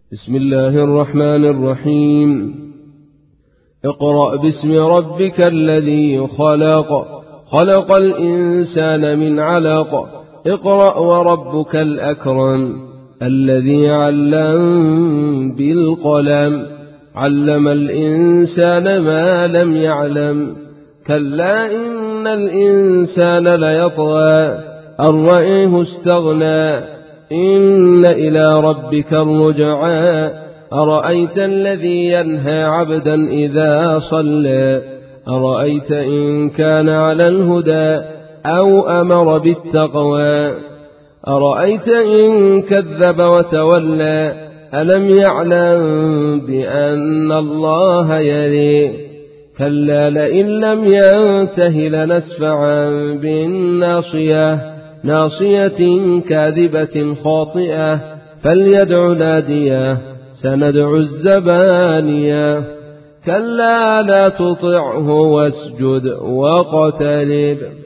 بسم الله الرحمن الرحيم. اقرأ باسم ربك الذي خلق، خلق الإنسان من علق. اقرأ وربك الأكرم الذي علم بالقلم، علم الإنسان ما لم يعلم. كلا إن الإنسان ليطغى أن رآه استغنى، إن إلى ربك الرجعى. أرأيت الذي ينهى عبدا إذا صلى، أرأيت إن كان على الهدى أو أمر بالتقوى، أرأيت إن كذب وتولى. ألم يعلم بأن الله يرى، كلا لئن لم ينته لنسفعا بالناصية، ناصية كاذبة خاطئة. فليدع ناديه سندع الزبانية. كلا لا تطعه واسجد واقترب.